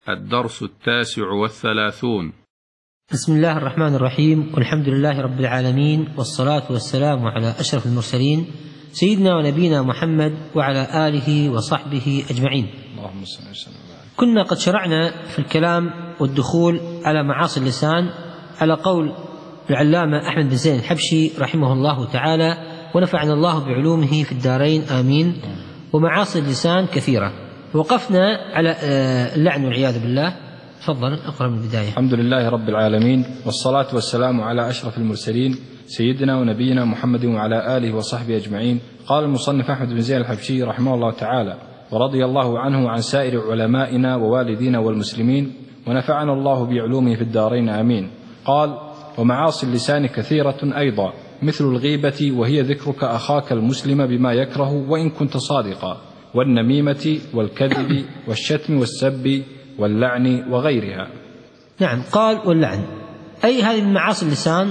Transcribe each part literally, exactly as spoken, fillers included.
الدرس التاسع والثلاثون. بسم الله الرحمن الرحيم، والحمد لله رب العالمين، والصلاة والسلام على أشرف المرسلين سيدنا ونبينا محمد وعلى آله وصحبه أجمعين. اللهم صل وسلم. كنا قد شرعنا في الكلام والدخول على معاصي اللسان على قول العلامة أحمد بن زين الحبشي رحمه الله تعالى، ونفعنا الله بعلومه في الدارين آمين. ومعاصي اللسان كثيرة، وقفنا على اللعن والعياذ بالله. تفضل أقرأ من البداية. الحمد لله رب العالمين، والصلاة والسلام على أشرف المرسلين سيدنا ونبينا محمد وعلى آله وصحبه أجمعين. قال المصنف أحمد بن زين الحبشي رحمه الله تعالى ورضي الله عنه وعن سائر علمائنا ووالدينا والمسلمين، ونفعنا الله بعلومه في الدارين آمين. قال: ومعاصي اللسان كثيرة أيضا، مثل الغيبة وهي ذكرك أخاك المسلم بما يكره وإن كنت صادقا، والنميمة والكذب والشتم والسب واللعن وغيرها. نعم، قال واللعن، أي هذه من معاصي اللسان.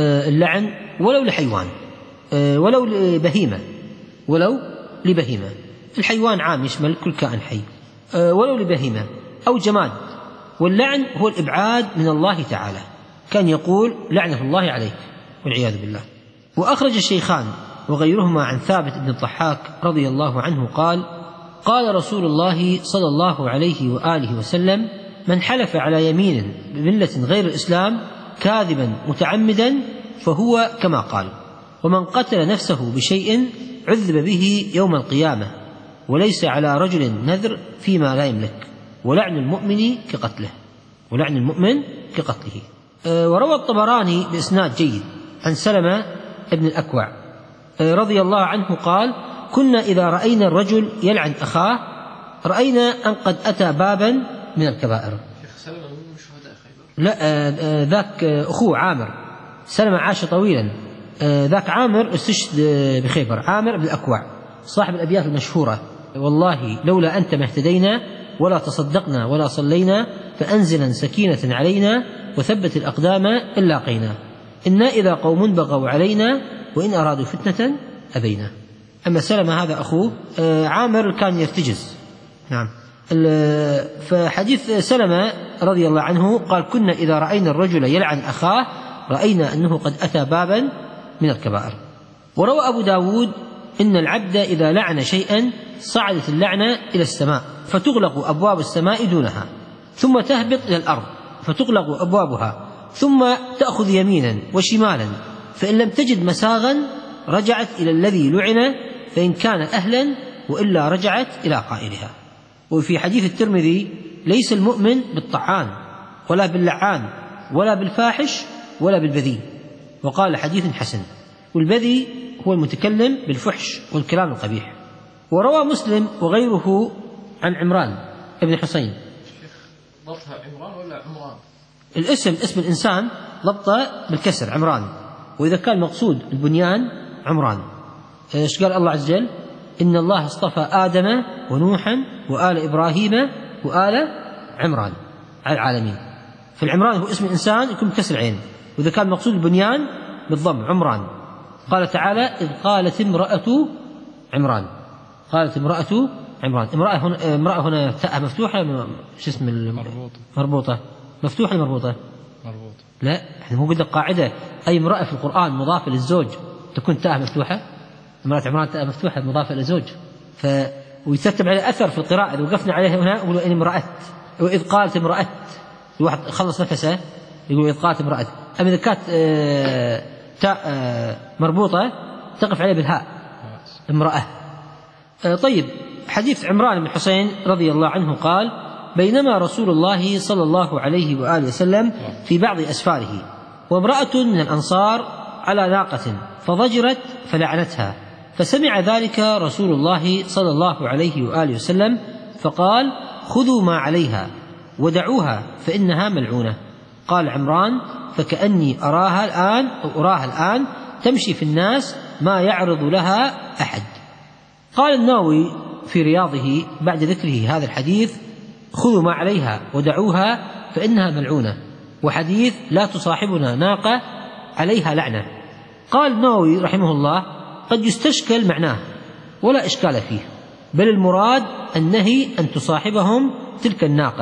اللعن ولو لحيوان، ولو لبهيمة، ولو لبهيمة. الحيوان عام يشمل كل كائن حي، ولو لبهيمة أو جماد. واللعن هو الإبعاد من الله تعالى، كان يقول لعنة الله عليك والعياذ بالله. وأخرج الشيخان وغيرهما عن ثابت بن الضحاك رضي الله عنه قال: قال رسول الله صلى الله عليه وآله وسلم: من حلف على يمين بملة غير الإسلام كاذبا متعمدا فهو كما قال، ومن قتل نفسه بشيء عذب به يوم القيامة، وليس على رجل نذر فيما لا يملك، ولعن المؤمن كقتله، ولعن المؤمن كقتله. أه وروى الطبراني بإسناد جيد عن سلمة ابن الأكوع أه رضي الله عنه قال: كنا إذا رأينا الرجل يلعن أخاه رأينا أن قد أتى بابا من الكبائر. لا أه ذاك أخوه عامر، سلمة عاش طويلا. أه ذاك عامر استشهد بخيبر، عامر بن الأكوع صاحب الأبيات المشهورة: والله لولا أنت ما اهتدينا، ولا تصدقنا ولا صلينا، فأنزلا سكينة علينا، وثبت الأقدام إن لاقينا، إنا إذا قوم بغوا علينا، وإن أرادوا فتنة أبينا. أما سلمة هذا أخوه عامر كان يرتجز. نعم. فحديث سلمة رضي الله عنه قال: كنا إذا رأينا الرجل يلعن أخاه رأينا أنه قد أتى بابا من الكبائر. وروى أبو داود: إن العبد إذا لعن شيئا صعدت اللعنة إلى السماء، فتغلق أبواب السماء دونها، ثم تهبط إلى الأرض فتغلق أبوابها، ثم تأخذ يمينا وشمالا، فإن لم تجد مساغا رجعت إلى الذي لعن، فإن كان أهلا، وإلا رجعت إلى قائلها. وفي حديث الترمذي: ليس المؤمن بالطعان ولا باللعان ولا بالفاحش ولا بالبذيء. وقال: حديث حسن. والبذيء هو المتكلم بالفحش والكلام القبيح. وروى مسلم وغيره عن عمران ابن حسين. ضبطها عمران ولا عمران؟ الاسم اسم الإنسان ضبطه بالكسر عمران، وإذا كان مقصود البنيان عمران. ايش قال الله عز وجل؟ إن الله اصطفى آدم ونوحا وآل إبراهيم وآل عمران على العالمين. فالعمران هو اسم الإنسان يكون بكسر عين، وإذا كان مقصود البنيان بالضم عمران. قال تعالى: إذ قالت امرأة عمران، قالت امرأة عمران. امرأة هنا, امرأة هنا تاء مفتوحة، شو اسم مربوطة مربوطة مفتوحة مربوطة مربوطة لا، احنا مو قلنا قاعدة أي امرأة في القرآن مضافة للزوج تكون تاء مفتوحة. امرأة عمران تاء مفتوحة مضافة للزوج، ف ويترتب عليه أثر في القراءة. إذا وقفنا عليها هنا يقول إن امرأة، وإذ قالت امرأة، الواحد خلص نفسه يقول إذ قالت امرأة. أما إذا كانت آه تاء آه مربوطة تقف عليه بالهاء امرأة. آه طيب، حديث عمران بن حسين رضي الله عنه قال: بينما رسول الله صلى الله عليه وآله وسلم في بعض أسفاره، وامرأة من الأنصار على ناقة فضجرت فلعنتها، فسمع ذلك رسول الله صلى الله عليه وآله وسلم فقال: خذوا ما عليها ودعوها فإنها ملعونة. قال عمران: فكأني أراها الآن أو أراها الآن تمشي في الناس ما يعرض لها أحد. قال النووي في رياضه بعد ذكره هذا الحديث: خذوا ما عليها ودعوها فإنها ملعونة، وحديث لا تصاحبنا ناقة عليها لعنة. قال النووي رحمه الله: قد يستشكل معناه ولا إشكال فيه، بل المراد النهي أن تصاحبهم تلك الناقة،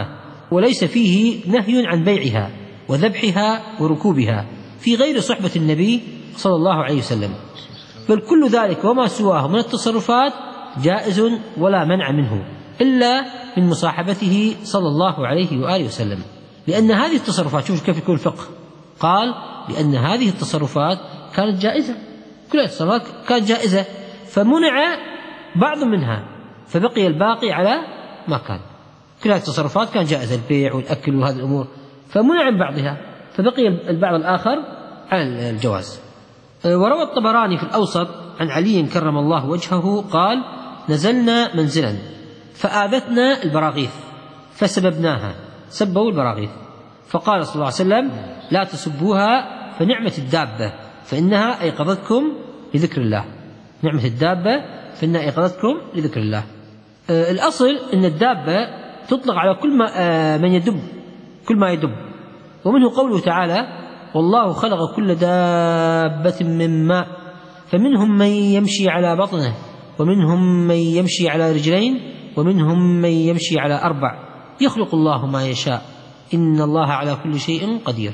وليس فيه نهي عن بيعها وذبحها وركوبها في غير صحبة النبي صلى الله عليه وسلم، بل كل ذلك وما سواه من التصرفات جائز ولا منع منه إلا من مصاحبته صلى الله عليه وآله وسلم، لأن هذه التصرفات، شوف كيف يكون الفقه، قال لأن هذه التصرفات كانت جائزة، كل التصرفات كانت جائزة فمنع بعض منها فبقي الباقي على ما كان. كل هذه التصرفات كانت جائزة، البيع والأكل وهذه الأمور، فمنع من بعضها فبقي البعض الآخر على الجواز. وروى الطبراني في الأوسط عن علي كرم الله وجهه قال: نزلنا منزلا فآذتنا البراغيث فسببناها، سبوا البراغيث، فقال صلى الله عليه وسلم: لا تسبوها فنعمة الدابة فإنها أيقظتكم لذكر الله. نعمة الدابة فإنها أيقظتكم لذكر الله. آه الأصل أن الدابة تطلق على كل ما آه من يدب، كل ما يدب، ومنه قوله تعالى: والله خلق كل دابة من ماء فمنهم من يمشي على بطنه ومنهم من يمشي على رجلين ومنهم من يمشي على أربع يخلق الله ما يشاء إن الله على كل شيء قدير.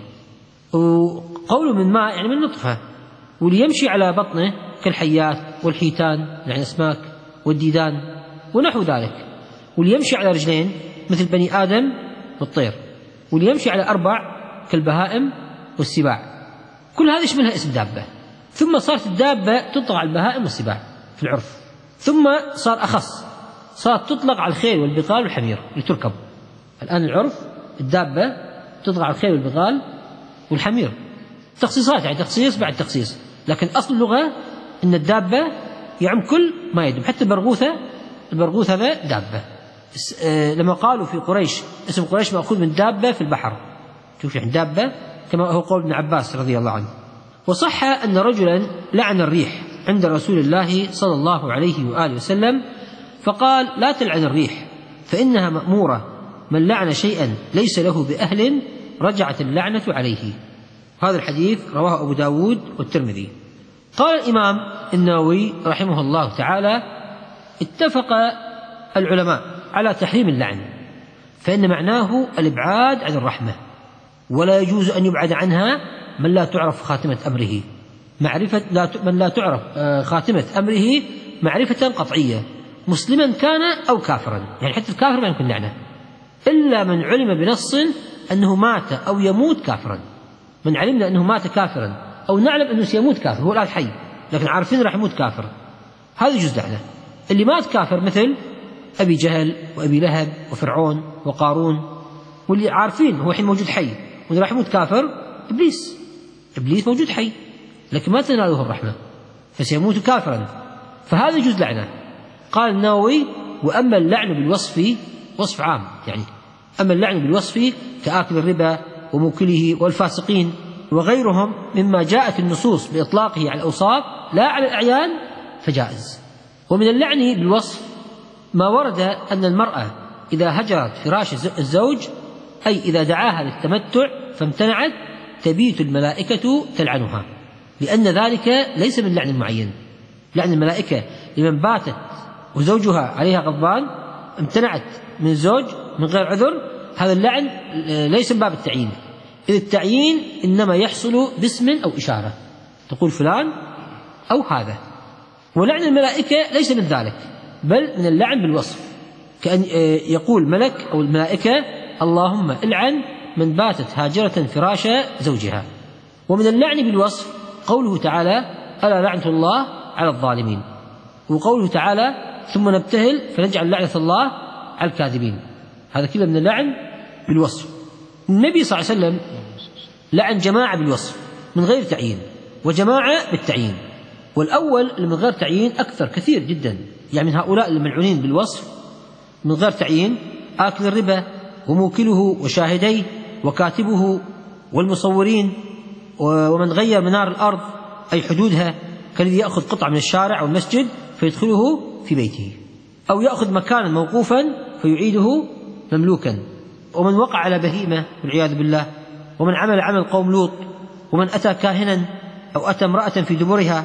وقوله من ماء يعني من نطفة، واللي يمشي على بطنه كالحيات والحيتان يعني أسماك والديدان ونحو ذلك، واللي يمشي على رجلين مثل بني آدم والطير، واللي يمشي على أربع كالبهائم والسباع. كل هذا يشملها اسم دابة. ثم صارت الدابة تطلق على البهائم والسباع في العرف، ثم صار أخص، صارت تطلق على الخيل والبغال والحمير لتركب. الآن العرف الدابة تطلق على الخيل والبغال والحمير، تخصيصات يعني تخصيص بعد تخصيص، لكن أصل اللغة إن الدابة يعم كل ما يدب، حتى البرغوثة، البرغوث هذا دابة. لما قالوا في قريش اسم قريش مأخوذ من دابة في البحر، شوف يعني دابة كما هو قول ابن عباس رضي الله عنه. وصح أن رجلا لعن الريح عند رسول الله صلى الله عليه وآله وسلم فقال: لا تلعن الريح فإنها مأمورة، من لعن شيئا ليس له بأهل رجعت اللعنة عليه. هذا الحديث رواه أبو داود والترمذي. قال الإمام النووي رحمه الله تعالى: اتفق العلماء على تحريم اللعن، فإن معناه الإبعاد عن الرحمة، ولا يجوز أن يبعد عنها من لا تعرف خاتمة أمره معرفة لا من لا تعرف خاتمة أمره معرفة قطعية، مسلما كان أو كافرا، يعني حتى الكافر ما يمكن لعنه إلا من علم بنص أنه مات أو يموت كافرا. من علمنا أنه مات كافرا أو نعلم أنه سيموت كافر، هو الآن حي لكن عارفين راح يموت كافر، هذا يجوز لعنه. اللي مات كافر مثل أبي جهل وأبي لهب وفرعون وقارون، واللي عارفين هو حين موجود حي واللي راح يموت كافر إبليس، إبليس موجود حي لكن ما تناله الرحمة فسيموت كافرا، فهذا يجوز لعنه. قال النووي: وأما اللعن بالوصف وصف عام، يعني أما اللعن بالوصف كآكل الربا وموكله والفاسقين وغيرهم مما جاءت النصوص بإطلاقه على الأوصاف لا على الأعيان فجائز. ومن اللعن بالوصف ما ورد أن المرأة إذا هجرت فراش الزوج، أي إذا دعاها للتمتع فامتنعت، تبيت الملائكة تلعنها، لأن ذلك ليس من لعن معين. لعن الملائكة لمن باتت وزوجها عليها غضبان امتنعت من الزوج من غير عذر، هذا اللعن ليس من باب التعيين، إذ التعيين إنما يحصل باسم أو إشارة، تقول فلان أو هذا. ولعن الملائكة ليس من ذلك، بل من اللعن بالوصف، كأن يقول ملك أو الملائكة: اللهم العن من باتت هاجرة فراش زوجها. ومن اللعن بالوصف قوله تعالى: ألا لعنة الله على الظالمين، وقوله تعالى: ثم نبتهل فنجعل لعنة الله على الكاذبين، هذا كله من اللعن بالوصف. النبي صلى الله عليه وسلم لعن جماعة بالوصف من غير تعيين وجماعة بالتعيين، والأول اللي من غير تعيين أكثر كثير جدا، يعني من هؤلاء الملعونين بالوصف من غير تعيين آكل الربا وموكله وشاهديه وكاتبه والمصورين ومن غير منار الأرض أي حدودها، كالذي يأخذ قطعة من الشارع أو المسجد فيدخله في بيته، أو يأخذ مكانا موقوفا فيعيده مملوكا، ومن وقع على بهيمة والعياذ بالله، ومن عمل عمل قوم لوط، ومن أتى كاهنا أو أتى امرأة في دبرها،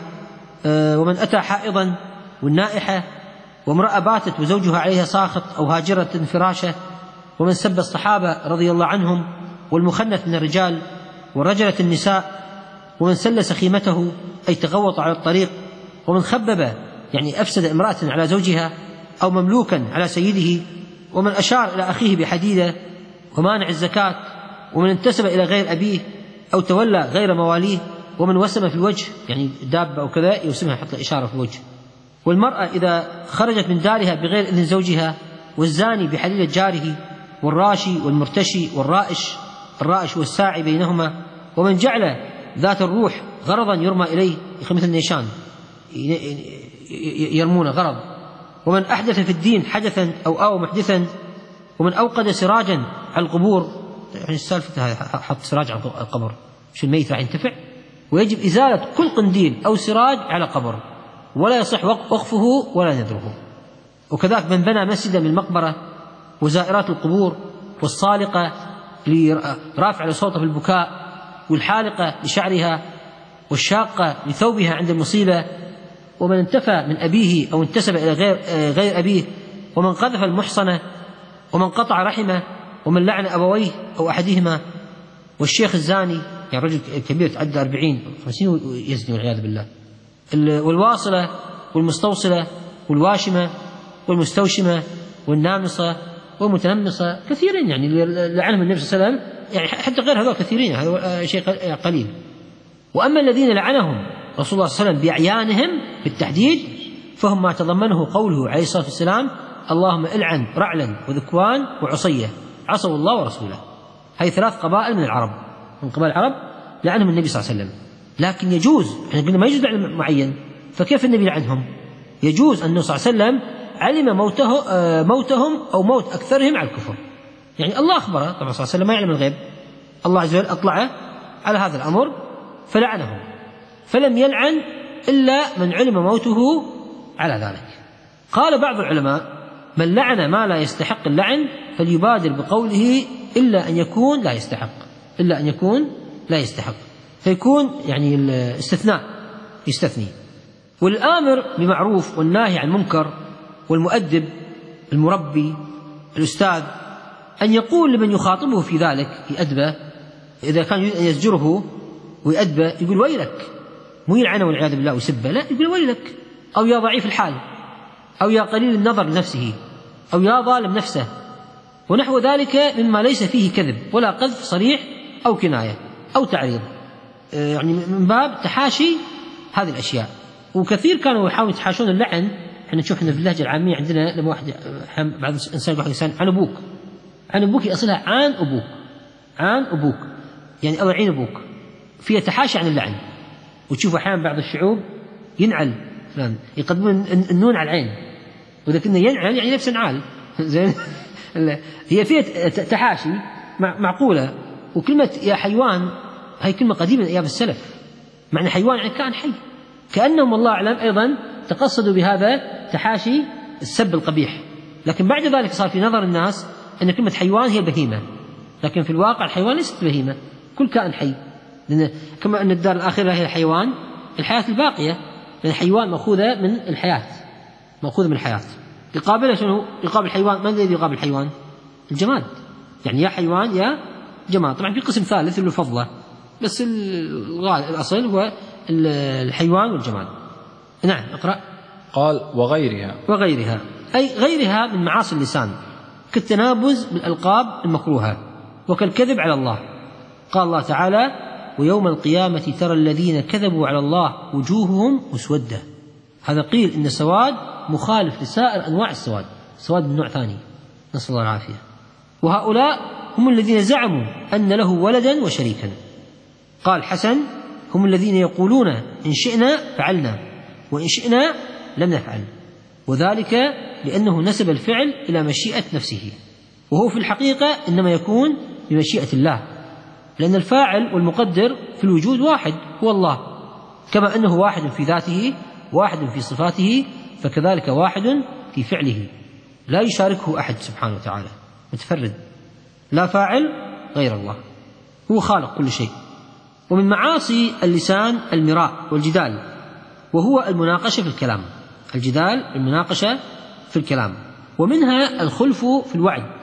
ومن أتى حائضا والنائحة، وامرأة باتت وزوجها عليها ساخط أو هاجرة فراشة، ومن سب الصحابة رضي الله عنهم والمخنث من الرجال ورجلة النساء، ومن سلس خيمته أي تغوط على الطريق، ومن خبب يعني أفسد امرأة على زوجها أو مملوكا على سيده، ومن أشار إلى أخيه بحديدة، ومانع الزكاة، ومن انتسب إلى غير أبيه أو تولى غير مواليه، ومن وسم في الوجه يعني دابة أو كذا يوسمها حط إشارة في الوجه، والمرأة إذا خرجت من دارها بغير إذن زوجها، والزاني بحليلة جاره، والراشي والمرتشي والرائش، الرائش والساعي بينهما، ومن جعل ذات الروح غرضا يرمى إليه مثل النيشان يرمون غرض، ومن أحدث في الدين حدثا أو آو محدثا، ومن أوقد سراجا على القبور يعني السالفة هذا حط سراج على القبر مش الميت راح ينتفع، ويجب إزالة كل قنديل أو سراج على قبر ولا يصح وقفه ولا نذره. وكذلك من بنى مسجدا من المقبرة وزائرات القبور والصالقة لرافع صوتها في البكاء والحالقة لشعرها والشاقة لثوبها عند المصيبة، ومن انتفى من أبيه أو انتسب إلى غير, غير أبيه، ومن قذف المحصنة، ومن قطع رحمه، ومن لعن أبويه أو أحدهما، والشيخ الزاني يعني رجل كبير تعدى أربعين خمسين يزني والعياذ بالله، والواصلة والمستوصلة والواشمة والمستوشمة والنامصة والمتنمصة كثيرين يعني لعنهم النبي صلى الله عليه وسلم، يعني حتى غير هذول كثيرين، هذا شيء قليل. وأما الذين لعنهم رسول الله صلى الله عليه وسلم بأعيانهم بالتحديد فهم ما تضمنه قوله عليه الصلاة والسلام: اللهم العن رعلا وذكوان وعصية عصوا الله ورسوله. هذه ثلاث قبائل من العرب، من قبائل العرب لعنهم النبي صلى الله عليه وسلم. لكن يجوز، احنا قلنا ما يجوز لعن معين، فكيف النبي لعنهم؟ يجوز أنه صلى الله عليه وسلم علم موته موتهم أو موت أكثرهم على الكفر، يعني الله أخبره، طبعا صلى الله عليه وسلم ما يعلم الغيب، الله عز وجل أطلعه على هذا الأمر فلعنهم، فلم يلعن إلا من علم موته على ذلك. قال بعض العلماء: من لعن ما لا يستحق اللعن فليبادر بقوله إلا أن يكون لا يستحق، إلا أن يكون لا يستحق، فيكون يعني الاستثناء يستثني. والآمر بمعروف والناهي عن منكر والمؤدب المربي الأستاذ أن يقول لمن يخاطبه في ذلك يأدبه، إذا كان يريد أن يزجره ويأدبه يقول ويلك، مو يلعنه والعياذ بالله ويسبه، لا، يقول ويلك، أو يا ضعيف الحال، أو يا قليل النظر لنفسه، أو يا ظالم نفسه، ونحو ذلك مما ليس فيه كذب ولا قذف صريح أو كناية أو تعريض، يعني من باب تحاشي هذه الأشياء. وكثير كانوا يحاولون يتحاشون اللعن. احنا نشوف احنا في اللهجة العامية عندنا لما واحد بعض الإنسان يقول إنسان عن أبوك، عن أبوك أصلها عن أبوك، عن أبوك يعني الله يعين أبوك، فيها تحاشي عن اللعن. وتشوف أحيانا بعض الشعوب ينعل فلان يقدمون النون على العين، وإذا كنا ينعل يعني نفس نعال زين. هي فيها تحاشي معقولة. وكلمة يا حيوان هي كلمة قديمة من أيام السلف، معنى حيوان يعني كائن حي، كأنهم والله أعلم أيضا تقصدوا بهذا تحاشي السب القبيح. لكن بعد ذلك صار في نظر الناس أن كلمة حيوان هي بهيمة، لكن في الواقع الحيوان ليست بهيمة، كل كائن حي، لأن كما أن الدار الآخرة هي الحيوان، الحياة الباقية، لأن الحيوان مأخوذة من الحياة، مأخوذة من الحياة. يقابلها شنو؟ يقابل الحيوان، من الذي يقابل الحيوان؟ الجماد، يعني يا حيوان يا جماد. طبعا في قسم ثالث اللي فضله، بس الأصل هو الحيوان والجماد. نعم اقرأ. قال وغيرها، وغيرها أي غيرها من معاصي اللسان، كالتنابز بالألقاب المكروهة وكالكذب على الله. قال الله تعالى: ويوم القيامة ترى الذين كذبوا على الله وجوههم مسودة. هذا قيل إن سواد مخالف لسائر أنواع السواد، سواد من نوع ثاني، نسأل الله العافية. وهؤلاء هم الذين زعموا أن له ولدا وشريكا. قال حسن: هم الذين يقولون إن شئنا فعلنا وإن شئنا لم نفعل، وذلك لأنه نسب الفعل إلى مشيئة نفسه، وهو في الحقيقة إنما يكون بمشيئة الله، لأن الفاعل والمقدر في الوجود واحد هو الله، كما أنه واحد في ذاته واحد في صفاته، فكذلك واحد في فعله لا يشاركه أحد سبحانه وتعالى، متفرد لا فاعل غير الله، هو خالق كل شيء. ومن معاصي اللسان المراء والجدال، وهو المناقشة في الكلام، الجدال المناقشة في الكلام. ومنها الخلف في الوعد،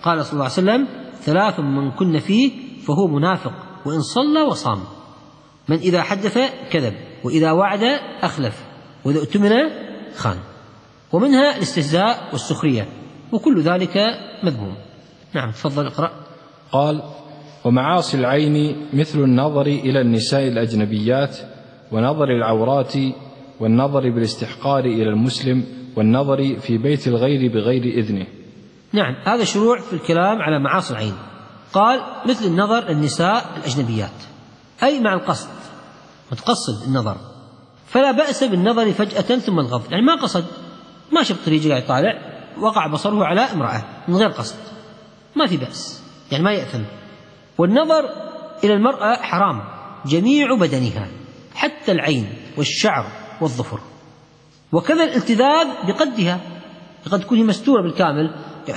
قال صلى الله عليه وسلم: ثلاث من كن فيه فهو منافق وإن صلى وصام: من إذا حدث كذب، وإذا وعد أخلف، وإذا اؤتمن خان. ومنها الاستهزاء والسخرية، وكل ذلك مذموم. نعم، تفضل اقرأ. قال: ومعاصي العين مثل النظر إلى النساء الأجنبيات، ونظر العورات، والنظر بالاستحقار إلى المسلم، والنظر في بيت الغير بغير إذنه. نعم، هذا شروع في الكلام على معاصي العين. قال: مثل النظر للنساء الأجنبيات، أي مع القصد، وتقصد النظر، فلا بأس بالنظر فجأة ثم الغض، يعني ما قصد، ما شاف طريق قاعد يطالع، وقع بصره على امرأة من غير قصد، ما في بأس، يعني ما يأثم. والنظر إلى المرأة حرام جميع بدنها، حتى العين والشعر والظفر، وكذا الالتذاذ بقدها، قد تكون هي مستورة بالكامل،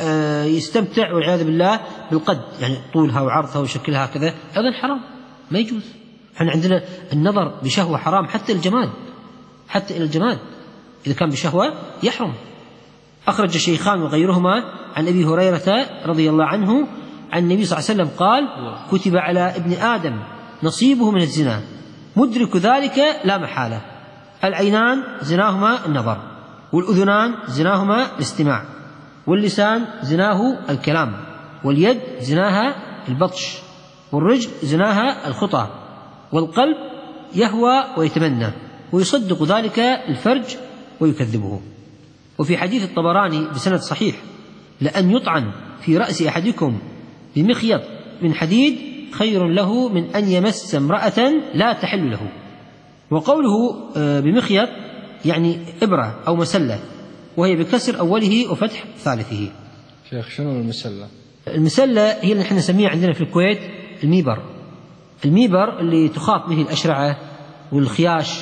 يستمتع والعياذ بالله بالقد، يعني طولها وعرضها وشكلها كذا، أيضا حرام، ما يجوز. احنا عندنا النظر بشهوة حرام حتى الجماد، حتى إلى الجماد إذا كان بشهوة يحرم. أخرج الشيخان وغيرهما عن أبي هريرة رضي الله عنه عن النبي صلى الله عليه وسلم قال: كتب على ابن آدم نصيبه من الزنا، مدرك ذلك لا محالة. العينان زناهما النظر، والأذنان زناهما الاستماع، واللسان زناه الكلام، واليد زناها البطش، والرجل زناها الخطى، والقلب يهوى ويتمنى، ويصدق ذلك الفرج ويكذبه. وفي حديث الطبراني بسند صحيح: لأن يطعن في رأس أحدكم بمخيط من حديد خير له من أن يمس امرأة لا تحل له. وقوله بمخيط يعني إبرة أو مسلة، وهي بكسر أوله وفتح ثالثه. شيخ، شنو المسلة؟ المسلة هي اللي نحن نسميها عندنا في الكويت الميبر. الميبر اللي تخاط به الأشرعة والخياش،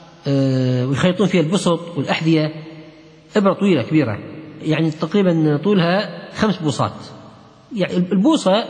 ويخيطون فيها البسط والأحذية، إبرة طويلة كبيرة، يعني تقريبا طولها خمس بوصات. يعني البوصة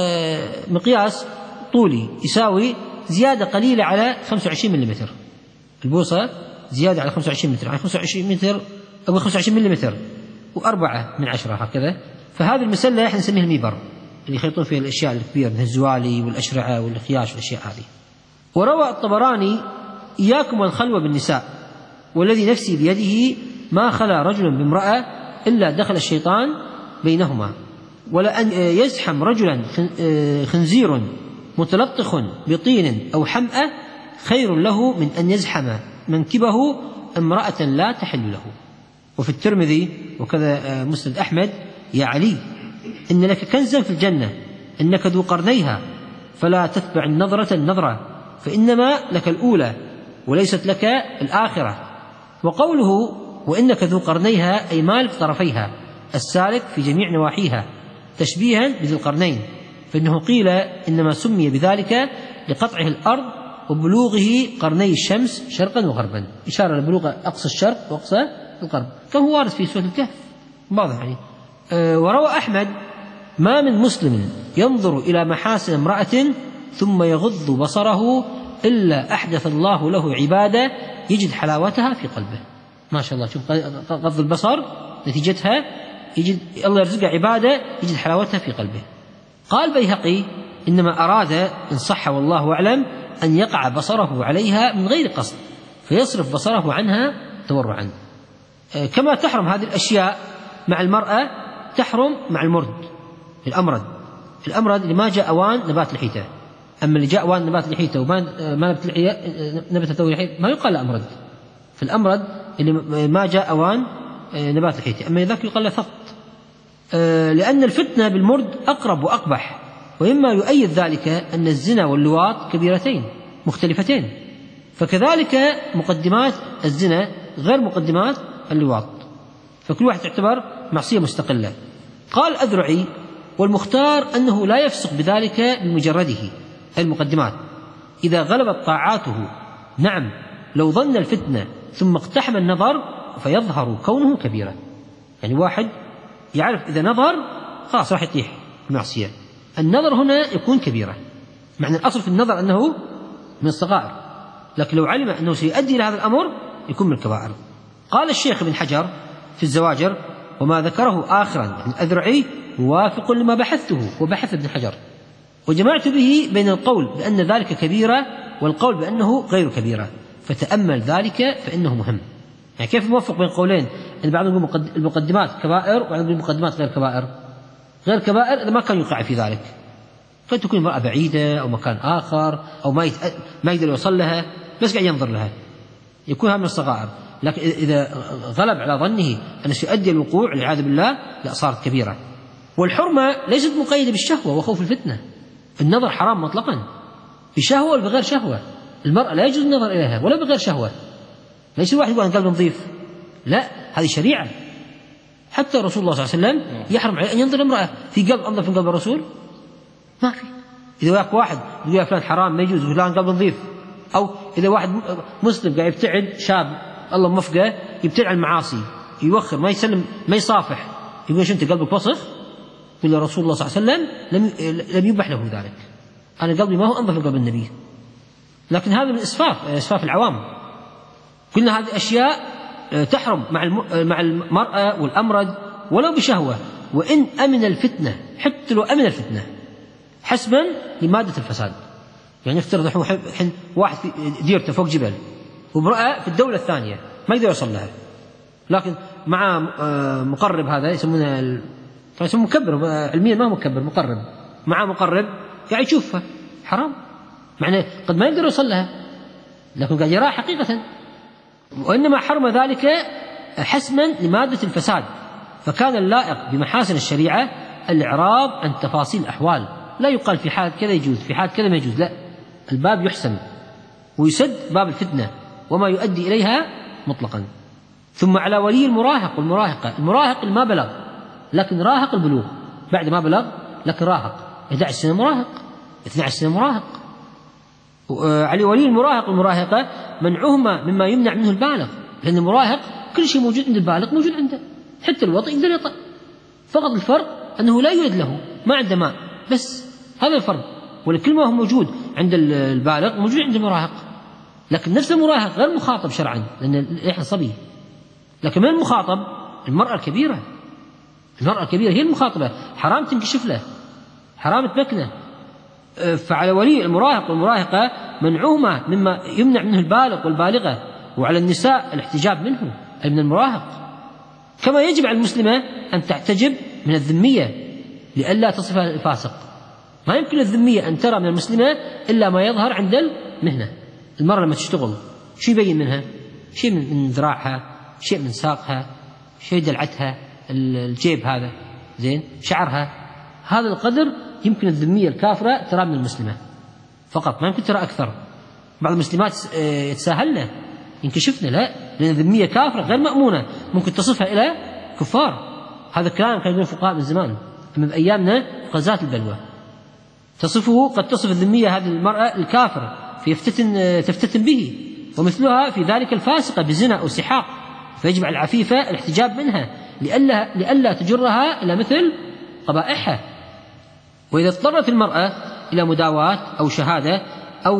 مقياس طولي يساوي زيادة قليلة على خمسة وعشرين ملم. البوصة زيادة على خمسة وعشرين متر، يعني خمسة وعشرين متر أو خمسة وعشرين ملم وأربعة من عشرة هكذا. فهذه المسلة احنا نسميها الميبر، اللي يخيطون فيها الأشياء الكبيرة من الزوالي والأشرعة والخياش والأشياء هذه. وروى الطبراني: إياكم والخلوة بالنساء، والذي نفسي بيده ما خلا رجل بامرأة إلا دخل الشيطان بينهما، ولأن يزحم رجلا خنزير متلطخ بطين أو حمأة خير له من أن يزحم منكبه امرأة لا تحل له. وفي الترمذي وكذا مسند أحمد: يا علي، إن لك كنزا في الجنة، إنك ذو قرنيها، فلا تتبع النظرة النظرة، فإنما لك الأولى وليست لك الآخرة. وقوله وإنك ذو قرنيها أي مالك طرفيها السالك في جميع نواحيها، تشبيها بذي القرنين، فإنه قيل إنما سمي بذلك لقطعه الأرض وبلوغه قرني الشمس شرقا وغربا، إشارة لبلوغ أقصى الشرق وأقصى الغرب، كما هو وارد في سورة الكهف واضح يعني. أه وروى أحمد: ما من مسلم ينظر إلى محاسن امرأة ثم يغض بصره إلا أحدث الله له عبادة يجد حلاوتها في قلبه. ما شاء الله، شوف غض البصر نتيجتها يجد الله يرزقه عبادة يجد حلاوتها في قلبه. قال بيهقي: إنما أراد إن صح والله أعلم أن يقع بصره عليها من غير قصد، فيصرف بصره عنها تورعا. أه كما تحرم هذه الأشياء مع المرأة تحرم مع المرد الأمرد. الأمرد اللي ما جاء أوان نبات لحيته، أما اللي جاء أوان نبات لحيته وما نبت لحيته نبت لحيته ما يقال أمرد. في الأمرد اللي ما جاء أوان نبات لحيته، أما ذاك يقال ثقط، لأن الفتنة بالمرد أقرب وأقبح. وإما يؤيد ذلك أن الزنا واللواط كبيرتين مختلفتين، فكذلك مقدمات الزنا غير مقدمات اللواط، فكل واحد تعتبر معصية مستقلة. قال أذرعي: والمختار أنه لا يفسق بذلك بمجرده المقدمات إذا غلبت طاعاته. نعم، لو ظن الفتنة ثم اقتحم النظر فيظهر كونه كبيرا. يعني واحد يعرف إذا نظر خلاص راح يطيح المعصية، النظر هنا يكون كبيرة، معنى الأصل في النظر أنه من الصغائر، لكن لو علم أنه سيؤدي إلى هذا الأمر يكون من الكبائر. قال الشيخ ابن حجر في الزواجر: وما ذكره آخرا يعني الأذرعي موافق لما بحثته وبحث ابن حجر، وجمعت به بين القول بأن ذلك كبيرة والقول بأنه غير كبيرة، فتأمل ذلك فإنه مهم. يعني كيف موفق بين قولين؟ أن بعضهم يقول المقدمات كبائر وبعضهم يقول المقدمات غير كبائر. غير كبائر إذا ما كان يقع في ذلك، قد تكون امرأة بعيدة أو مكان آخر أو ما ما يقدر يوصل لها، بس قاعد ينظر لها، يكون هذا من الصغائر. لكن إذا غلب على ظنه أن سيؤدي الوقوع والعياذ بالله، لا صارت كبيرة. والحرمة ليست مقيدة بالشهوة وخوف الفتنة، النظر حرام مطلقا بشهوة ولا بغير شهوة. المرأة لا يجوز النظر إليها ولا بغير شهوة. ليس الواحد يقول أن قلبه نظيف، لا، هذه شريعة. حتى رسول الله صلى الله عليه وسلم يحرم عليه أن ينظر امرأة في قلب أنظف من قلب الرسول، ما في. إذا وياك واحد يقول يا فلان حرام ما يجوز، يقول لا قلبه نظيف. أو إذا واحد مسلم قاعد يبتعد، شاب الله موفقه يبتعد عن المعاصي، يوخر، ما يسلم، ما يصافح، يقول أنت قلبك وسخ، يقول رسول الله صلى الله عليه وسلم لم لم يبح له ذلك، أنا قلبي ما هو أنظف من قلب النبي. لكن هذا من إسفاف إسفاف العوام. كلنا هذه أشياء تحرم مع مع المرأة والأمرد ولو بشهوة، وإن أمن الفتنة، حتى لو أمن الفتنة حسبا لمادة الفساد. يعني افترض الحين واحد في ديرته فوق جبل وامرأة في الدولة الثانية ما يقدر يوصل لها، لكن مع مقرب، هذا يسمونه يسمونه مكبر، علميا ما هو مكبر، مقرب، مع مقرب قاعد يشوفها، حرام، معناه قد ما يقدر يوصل لها لكن قاعد يراها حقيقة. وإنما حرم ذلك حسما لمادة الفساد، فكان اللائق بمحاسن الشريعة الإعراض عن تفاصيل الأحوال. لا يقال في حال كذا يجوز، في حال كذا ما يجوز، لا، الباب يحسن ويسد باب الفتنة وما يؤدي إليها مطلقا. ثم على ولي المراهق والمراهقة، المراهق ما بلغ لكن راهق البلوغ، بعد ما بلغ لكن راهق، إحدى عشر سنة مراهق، اثنتي عشرة سنة مراهق. على ولي المراهق والمراهقة منعهما مما يمنع منه البالغ، لأن المراهق كل شيء موجود عند البالغ موجود عنده، حتى الوطئ يقدر يطأ، فقط الفرق أنه لا يولد له، ما عنده ماء، بس هذا الفرق. ولكل ما هو موجود عند البالغ موجود عند المراهق. لكن نفس المراهق غير مخاطب شرعا لأن إحنا صبي، لكن من المخاطب؟ المرأة الكبيرة. المرأة الكبيرة هي المخاطبة، حرام تنكشف له، حرام تمكنه. فعلى ولي المراهق والمراهقة منعهما مما يمنع منه البالغ والبالغة، وعلى النساء الاحتجاب منه أي من المراهق. كما يجب على المسلمة أن تعتجب من الذمية لئلا تصفها الفاسق. ما يمكن الذمية أن ترى من المسلمة إلا ما يظهر عند المهنة. المرأة لما تشتغل شو يبين منها؟ شيء من ذراعها، شيء من ساقها، شيء دلعتها، الجيب هذا زين، شعرها، هذا القدر يمكن الذمية الكافرة ترى من المسلمة فقط، ما يمكن ترى أكثر. بعض المسلمات يتساهلن ينكشفن، لا، لأن الذمية كافرة غير مأمونة، ممكن تصفها إلى كفار. هذا الكلام كان يقول الفقهاء من زمان، أما بأيامنا غزات البلوى تصفه، قد تصف الذمية هذه المرأة الكافرة فيفتتن تفتتن به، ومثلها في ذلك الفاسقة بزنا أو سحاق، فيجب على العفيفة الاحتجاب منها لئلا لئلا تجرها إلى مثل قبائحها. وإذا اضطرت المرأة إلى مداواة أو شهادة أو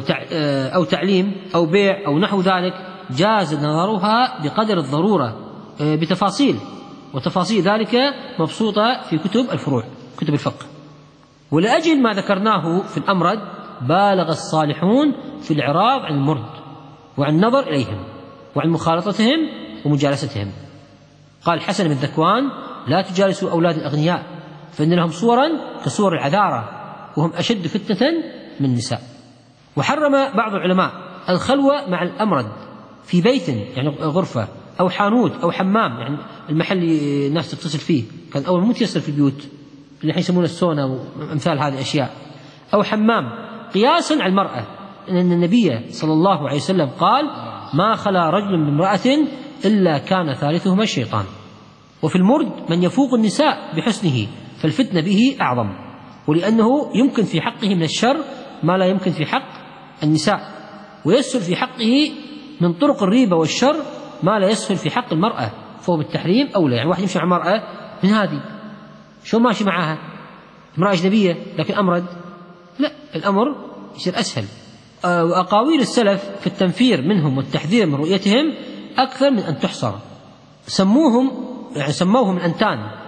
أو تعليم أو بيع أو نحو ذلك، جاز نظرها بقدر الضرورة بتفاصيل، وتفاصيل ذلك مبسوطة في كتب الفروع، كتب الفقه. ولأجل ما ذكرناه في الأمرد بالغ الصالحون في الإعراض عن المرد وعن النظر إليهم وعن مخالطتهم ومجالستهم. قال الحسن بن ذكوان: لا تجالسوا أولاد الأغنياء فإن لهم صورا كصور العذارى وهم أشد فتنة من النساء. وحرم بعض العلماء الخلوة مع الأمرد في بيت، يعني غرفة أو حانوت أو حمام، يعني المحل الناس تتصل فيه، كان أول مو تيسر في البيوت اللي الحين يسمونه السونا وأمثال هذه الأشياء، أو حمام، قياسا على المرأة، أن النبي صلى الله عليه وسلم قال: ما خلا رجل بامرأة إلا كان ثالثهما الشيطان. وفي المرد من يفوق النساء بحسنه، فالفتنة به أعظم، ولأنه يمكن في حقه من الشر ما لا يمكن في حق النساء، ويسهل في حقه من طرق الريبة والشر ما لا يسهل في حق المرأة، فهو بالتحريم أولى. يعني واحد يمشي مع المرأة من هذه شو ماشي معها امرأة أجنبية لكن أمرد، لا، الأمر يصير أسهل. وأقاويل السلف في التنفير منهم والتحذير من رؤيتهم أكثر من أن تحصر. سموهم يعني سموهم الأنتان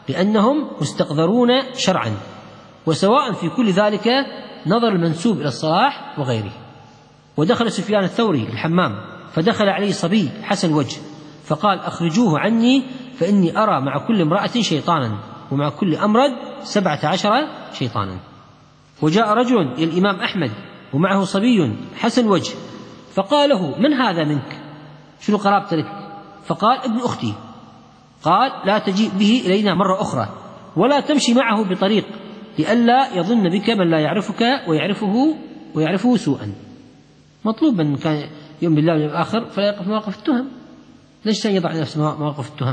لأنهم مستقذرون شرعا، وسواء في كل ذلك نظر المنسوب إلى الصلاح وغيره. ودخل سفيان الثوري الحمام فدخل عليه صبي حسن وجه فقال: أخرجوه عني فإني أرى مع كل امرأة شيطانا ومع كل أمرد سبعة عشر شيطانا. وجاء رجل إلى الإمام أحمد ومعه صبي حسن وجه فقال له: من هذا منك؟ شنو قرابتك؟ فقال: ابن أختي. قال: لا تجيء به إلينا مرة أخرى ولا تمشي معه بطريق لئلا يظن بك من لا يعرفك ويعرفه ويعرفه سوءا. مطلوب من كان يؤمن بالله واليوم الآخر فلا يقف مواقف التهم. ليش يضع نفسه مواقف التهم؟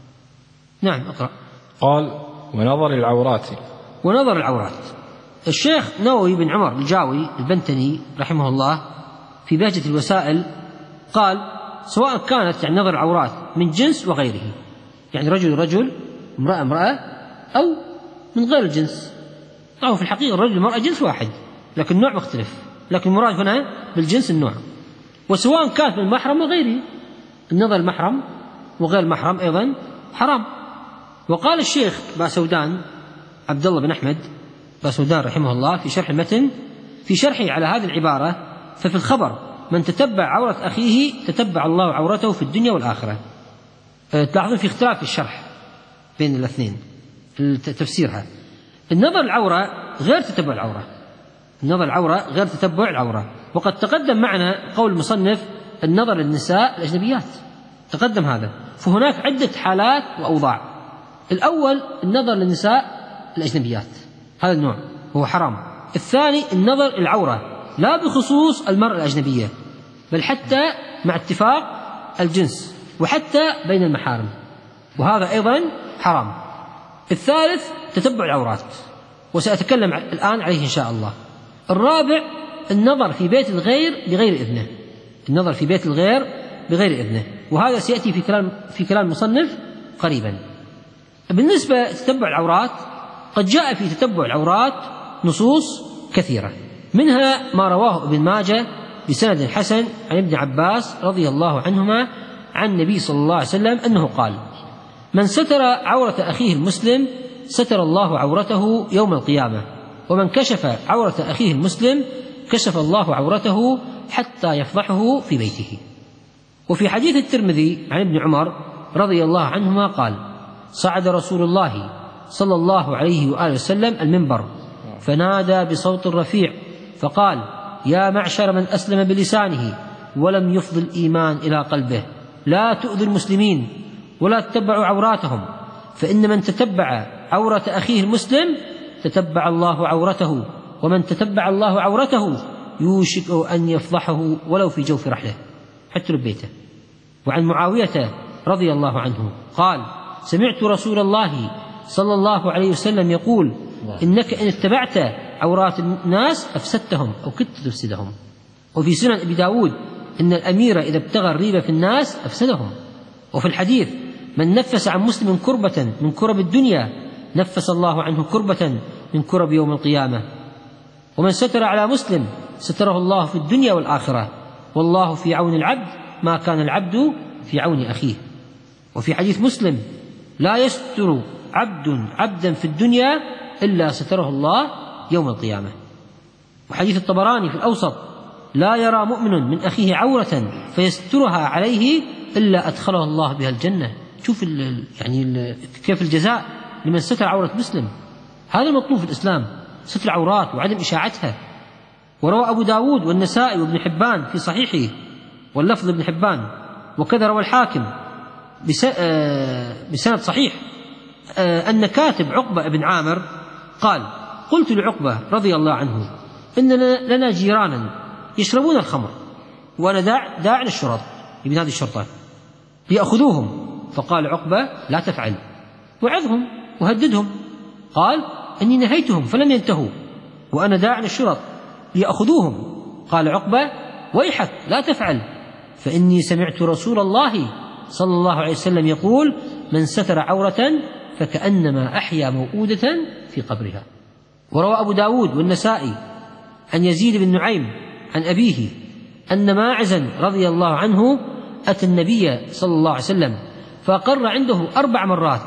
نعم اقرأ. قال: ونظر العورات. ونظر العورات. الشيخ نووي بن عمر الجاوي البنتني رحمه الله في بهجة الوسائل قال: سواء كانت يعني نظر العورات من جنس وغيره، يعني رجل رجل امرأة امرأة أو من غير الجنس، أو في الحقيقة الرجل والمرأة جنس واحد لكن النوع مختلف، لكن المراد هنا بالجنس النوع. وسواء كانت من المحرم وغيره، النظر المحرم وغير المحرم أيضا حرام. وقال الشيخ باسودان عبد الله بن أحمد باسودان رحمه الله في شرح المتن في شرحه على هذه العبارة: ففي الخبر من تتبع عورة أخيه تتبع الله عورته في الدنيا والآخرة. تلاحظون في اختلاف في الشرح بين الاثنين تفسيرها. النظر العورة غير تتبع العورة، النظر العورة غير تتبع العورة. وقد تقدم معنا قول المصنف: النظر للنساء الأجنبيات، تقدم هذا. فهناك عدة حالات وأوضاع. الأول النظر للنساء الأجنبيات، هذا النوع هو حرام. الثاني النظر العورة لا بخصوص المرأة الأجنبية بل حتى مع اتفاق الجنس وحتى بين المحارم، وهذا أيضا حرام. الثالث تتبع العورات وسأتكلم الآن عليه إن شاء الله. الرابع النظر في بيت الغير بغير إذنه، النظر في بيت الغير بغير إذنه، وهذا سيأتي في كلام في كلام المصنف قريبا. بالنسبة لتتبع العورات قد جاء في تتبع العورات نصوص كثيرة، منها ما رواه ابن ماجه بسند حسن عن ابن عباس رضي الله عنهما عن النبي صلى الله عليه وسلم أنه قال: من ستر عورة أخيه المسلم ستر الله عورته يوم القيامة، ومن كشف عورة أخيه المسلم كشف الله عورته حتى يفضحه في بيته. وفي حديث الترمذي عن ابن عمر رضي الله عنهما قال: صعد رسول الله صلى الله عليه وآله وسلم المنبر فنادى بصوت رفيع فقال: يا معشر من أسلم بلسانه ولم يفض الإيمان إلى قلبه، لا تؤذوا المسلمين ولا تتبعوا عوراتهم، فإن من تتبع عورة أخيه المسلم تتبع الله عورته، ومن تتبع الله عورته يوشك أن يفضحه ولو في جوف رحله حتى بيته. وعن معاوية رضي الله عنه قال: سمعت رسول الله صلى الله عليه وسلم يقول: إنك إن اتبعت عورات الناس أفسدتهم أو كدت تفسدهم. وفي سنن أبي داود: إن الأمير إذا ابتغى الريبة في الناس أفسدهم. وفي الحديث: من نفس عن مسلم كربة من كرب الدنيا نفس الله عنه كربة من كرب يوم القيامة. ومن ستر على مسلم ستره الله في الدنيا والآخرة، والله في عون العبد ما كان العبد في عون أخيه. وفي حديث مسلم: لا يستر عبد عبدا في الدنيا إلا ستره الله يوم القيامة. وحديث الطبراني في الأوسط: لا يرى مؤمن من أخيه عورة فيسترها عليه إلا أدخله الله بها الجنة. شوف ال يعني ال كيف الجزاء لمن ستر عورة مسلم. هذا المطلوب في الإسلام، ستر العورات وعدم إشاعتها. وروى أبو داود والنسائي وابن حبان في صحيحه واللفظ ابن حبان، وكذا روى الحاكم بسند صحيح أن كاتب عقبة بن عامر قال: قلت لعقبة رضي الله عنه: إن لنا جيرانا يشربون الخمر وأنا داع داع للشرط ابن هذه الشرطة ليأخذوهم. فقال عقبة: لا تفعل، وعظهم وهددهم. قال: إني نهيتهم فلم ينتهوا وأنا داع للشرط ليأخذوهم. قال عقبة: ويحك لا تفعل، فإني سمعت رسول الله صلى الله عليه وسلم يقول: من ستر عورة فكأنما أحيا موؤودة في قبرها. وروى أبو داود والنسائي عن يزيد بن نعيم عن أبيه أن ماعزا رضي الله عنه أتى النبي صلى الله عليه وسلم فأقر عنده أربع مرات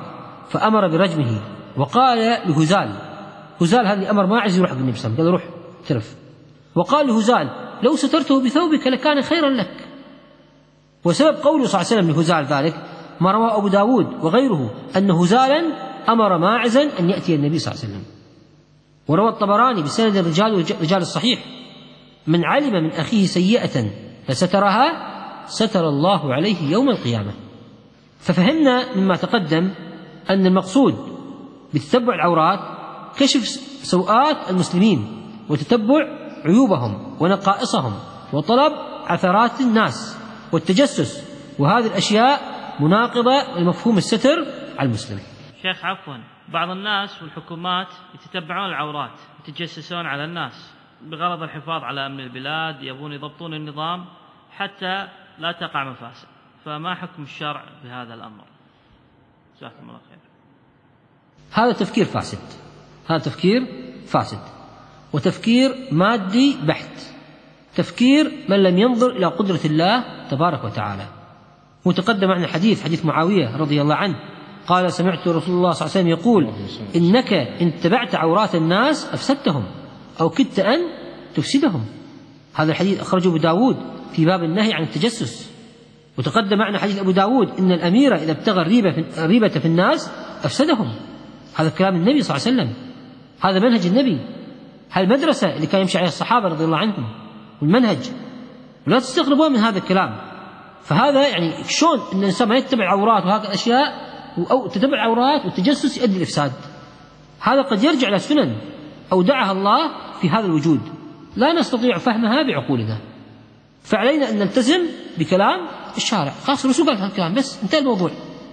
فأمر برجمه، وقال لهزال، هزال هذا اللي أمر ماعز يروح بالنبي صلى الله عليه وسلم، قال روح تلف، وقال لهزال لو سترته بثوبك لكان خيرا لك. وسبب قوله صلى الله عليه وسلم لهزال ذلك ما رواه أبو داود وغيره أن هزالا أمر ماعزا أن يأتي النبي صلى الله عليه وسلم. وروى الطبراني بسند الرجال رجال الصحيح من علم من أخيه سيئة فسترها ستر الله عليه يوم القيامة. ففهمنا مما تقدم أن المقصود بتتبع العورات كشف سوءات المسلمين وتتبع عيوبهم ونقائصهم وطلب عثرات الناس والتجسس، وهذه الأشياء مناقضة لمفهوم الستر على المسلم. شيخ عفوا، بعض الناس والحكومات يتتبعون العورات يتجسسون على الناس بغرض الحفاظ على أمن البلاد، يبون يضبطون النظام حتى لا تقع مفاسد، فما حكم الشرع بهذا الأمر؟ جزاكم الله خير. هذا تفكير فاسد، هذا تفكير فاسد وتفكير مادي بحت، تفكير من لم ينظر إلى قدرة الله تبارك وتعالى. وتقدم معنا حديث حديث معاوية رضي الله عنه قال سمعت رسول الله صلى الله عليه وسلم يقول إنك إن اتبعت عورات الناس أفسدتهم أو كدت أن تفسدهم. هذا الحديث أخرجه أبو داود في باب النهي عن التجسس. وتقدم معنا حديث أبو داود إن الأمير إذا ابتغى الريبة في الناس أفسدهم. هذا كلام النبي صلى الله عليه وسلم، هذا منهج النبي، هذه المدرسة اللي كان يمشي عليها الصحابة رضي الله عنهم والمنهج، ولا تستغربون من هذا الكلام. فهذا يعني شلون أن الإنسان ما يتبع عورات وهذه الأشياء، أو تتبع عورات والتجسس يؤدي الإفساد. هذا قد يرجع إلى سنن أودعها الله في هذا الوجود لا نستطيع فهمها بعقولنا، فعلينا أن نلتزم بكلام الشارع. خلاص الرسول قال هذا الكلام بس انتهى الموضوع،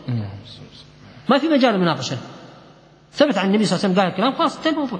ما في مجال المناقشة، ثبت عن النبي صلى الله عليه وسلم قال الكلام خلاص انتهى الموضوع.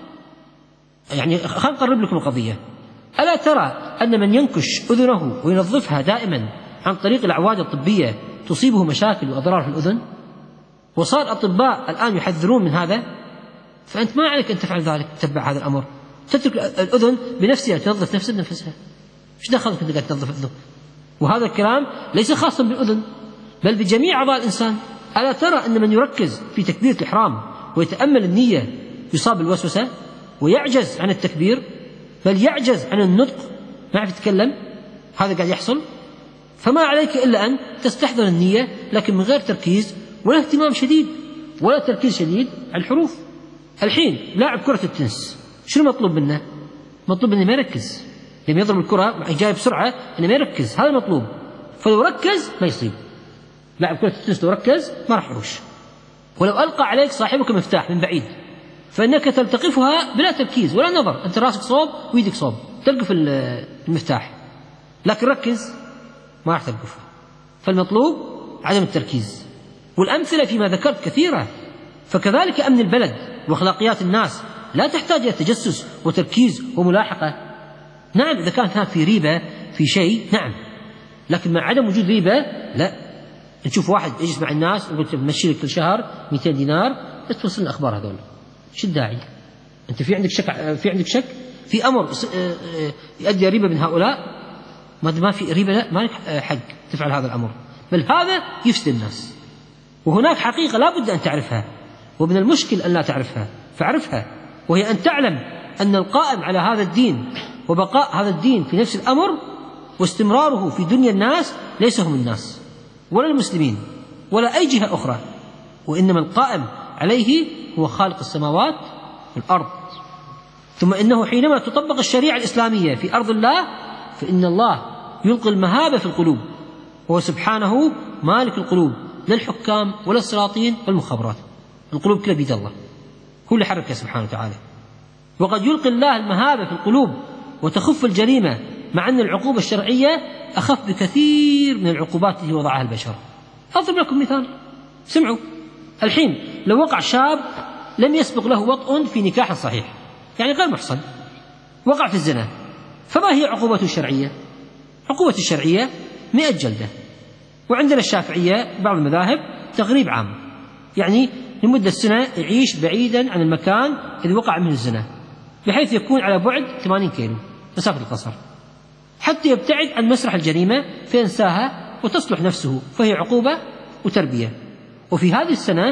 يعني خلينا نقرب لكم القضية. ألا ترى أن من ينكش أذنه وينظفها دائما عن طريق الأعواد الطبية تصيبه مشاكل وأضرار في الأذن؟ وصار الأطباء الآن يحذرون من هذا، فأنت ما عليك أن تفعل ذلك، تتبع هذا الأمر، تترك الأذن بنفسها تنظف نفسها نفسها، إيش دخلك أنت قاعد تنظف الأذن؟ وهذا الكلام ليس خاصا بالأذن بل بجميع أعضاء الإنسان. ألا ترى أن من يركز في تكبيرة الإحرام ويتأمل النية يصاب بالوسوسة ويعجز عن التكبير، بل يعجز عن النطق، ما يعرف يتكلم؟ هذا قاعد يحصل. فما عليك إلا أن تستحضر النية لكن من غير تركيز ولا اهتمام شديد ولا تركيز شديد على الحروف. الحين لاعب كرة التنس شنو مطلوب منه؟ مطلوب منه ما يركز، لما يضرب الكرة جاي بسرعة انه ما يركز، هذا المطلوب. فلو ركز ما يصيب. لاعب كرة التنس لو ركز ما راح يروش. ولو ألقى عليك صاحبك مفتاح من بعيد فإنك تلتقفها بلا تركيز ولا نظر، أنت راسك صوب ويدك صوب تلقف المفتاح، لكن ركز ما راح تلقفها. فالمطلوب عدم التركيز. والأمثلة فيما ذكرت كثيرة. فكذلك أمن البلد وأخلاقيات الناس لا تحتاج إلى تجسس وتركيز وملاحقة. نعم إذا كانت هناك في ريبة في شيء نعم، لكن مع عدم وجود ريبة لا. نشوف واحد يجلس مع الناس وقلت تمشي لك كل شهر مئتين دينار بس توصل الأخبار هذول، شو الداعي؟ أنت في عندك شك، في عندك شك في أمر يؤدي ريبة من هؤلاء، ما في ريبة لا ما لك حق تفعل هذا الأمر، بل هذا يفسد الناس. وهناك حقيقة لا بد أن تعرفها، ومن المشكل أن لا تعرفها، فاعرفها، وهي أن تعلم أن القائم على هذا الدين وبقاء هذا الدين في نفس الأمر واستمراره في دنيا الناس ليس هم الناس ولا المسلمين ولا أي جهة أخرى، وإنما القائم عليه هو خالق السماوات والأرض. ثم إنه حينما تطبق الشريعة الإسلامية في أرض الله فإن الله يلقي المهابة في القلوب، وهو سبحانه مالك القلوب، لا الحكام ولا السلاطين والمخابرات، القلوب كلها بيد الله، هو اللي حركها سبحانه وتعالى. وقد يلقي الله المهابة في القلوب وتخف الجريمة، مع أن العقوبة الشرعية أخف بكثير من العقوبات التي وضعها البشر. أضرب لكم مثال، سمعوا الحين لو وقع شاب لم يسبق له وطء في نكاح صحيح، يعني غير محصن، وقع في الزنا، فما هي عقوبته الشرعية؟ عقوبة الشرعية مئة جلدة، وعندنا الشافعية بعض المذاهب تغريب عام، يعني لمدة سنة يعيش بعيدا عن المكان الذي وقع منه الزنا، بحيث يكون على بعد ثمانين كيلو مسافة القصر، حتى يبتعد عن مسرح الجريمة فينساها وتصلح نفسه، فهي عقوبة وتربية. وفي هذه السنة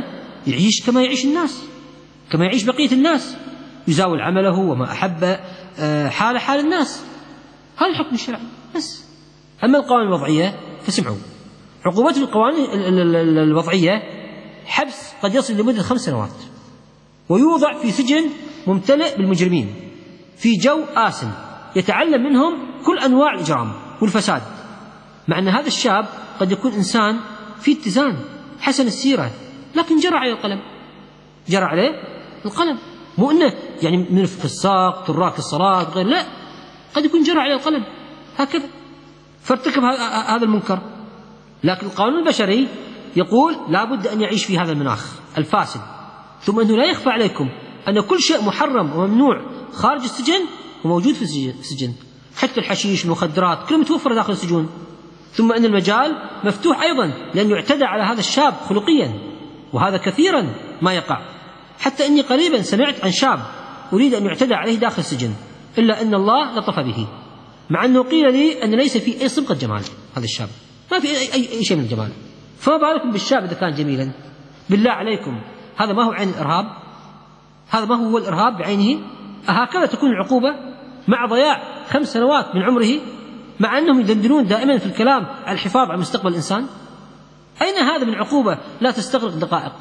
يعيش كما يعيش الناس، كما يعيش بقية الناس، يزاول عمله وما أحب حال حال الناس. هذا الحكم الشرعي بس. أما القوانين الوضعية فسمعوا عقوبات القوانين الوضعية حبس قد يصل لمدة خمس سنوات، ويوضع في سجن ممتلئ بالمجرمين في جو آسن يتعلم منهم كل أنواع الإجرام والفساد، مع أن هذا الشاب قد يكون إنسان في اتزان حسن السيرة، لكن جرى عليه القلم، جرى عليه القلم، مو أنه يعني من الفساق تراك الصلاة غير، لا، قد يكون جرى عليه القلم هكذا فارتكب هذا المنكر. لكن القانون البشري يقول لا بد أن يعيش في هذا المناخ الفاسد. ثم أنه لا يخفى عليكم أن كل شيء محرم وممنوع خارج السجن وموجود في السجن، حتى الحشيش والمخدرات كله متوفر داخل السجون. ثم أن المجال مفتوح أيضا لأن يعتدى على هذا الشاب خلقيا، وهذا كثيرا ما يقع. حتى أني قريبا سمعت عن شاب أريد أن يعتدى عليه داخل السجن، إلا أن الله لطف به، مع أنه قيل لي أن ليس في أي صبغة جمال هذا الشاب، ما في أي, أي, أي شيء من الجمال، فما بالكم بالشاب إذا كان جميلا؟ بالله عليكم هذا ما هو عين الإرهاب؟ هذا ما هو الإرهاب بعينه؟ أهكذا تكون العقوبة مع ضياع خمس سنوات من عمره، مع أنهم يدندنون دائما في الكلام على الحفاظ على مستقبل الإنسان؟ أين هذا من عقوبة لا تستغرق دقائق؟